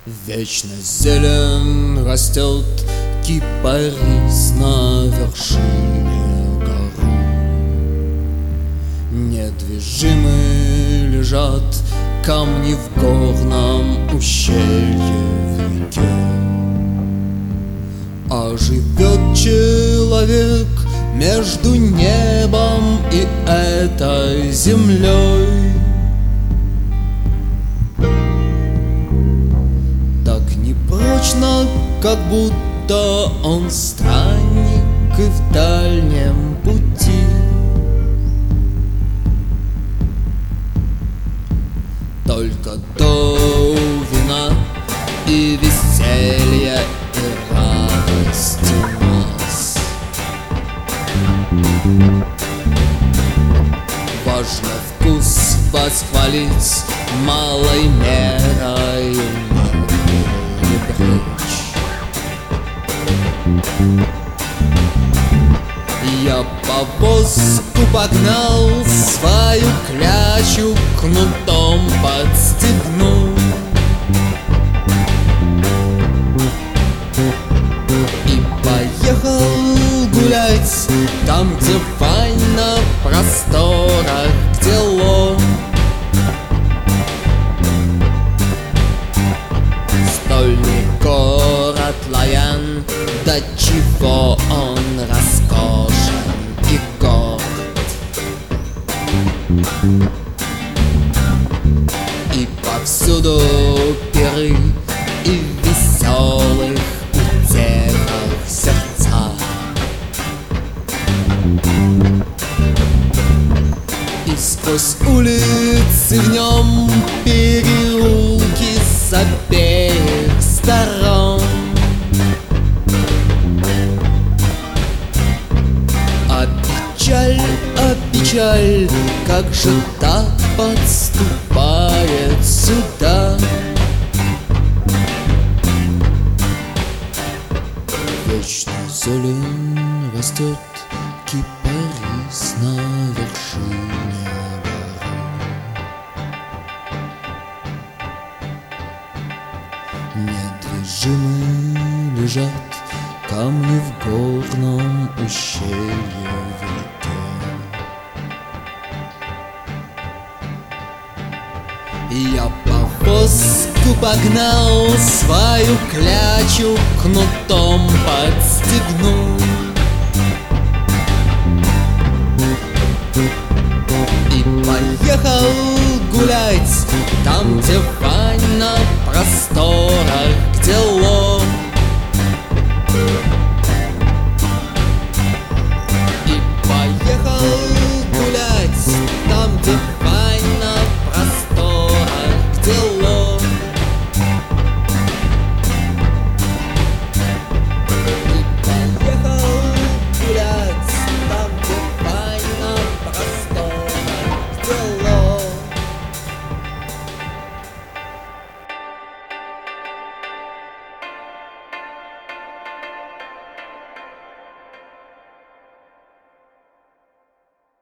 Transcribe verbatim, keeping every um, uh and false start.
Вечно зелен растет кипарис на вершине горы. Недвижимы лежат камни в горном ущелье в реке. А живет человек между небом и этой землей. Так непрочно, как будто он странник и в дальнем пути. Только до вина и веселья и радости у нас. Важно вкус восхвалить малой мерой не прочь. Я повозку погнал, свою клячу кнутом подстегнул. И поехал гулять там, где вань на просторах, где лом. Стольный город Лаян, до чего он роскошен и горд. И повсюду пиры и веселых утехах сердца. И сквозь улицы в нем переулки с обеих сторон. А печаль, а печаль, как же так подступает сюда. Вечно зелень растет кипарис на вершине горы. Недвижимы лежат камни в горном ущелье в реке. Я повозку погнал, свою клячу кнутом подстегнул. И поехал гулять там, где вань на простор.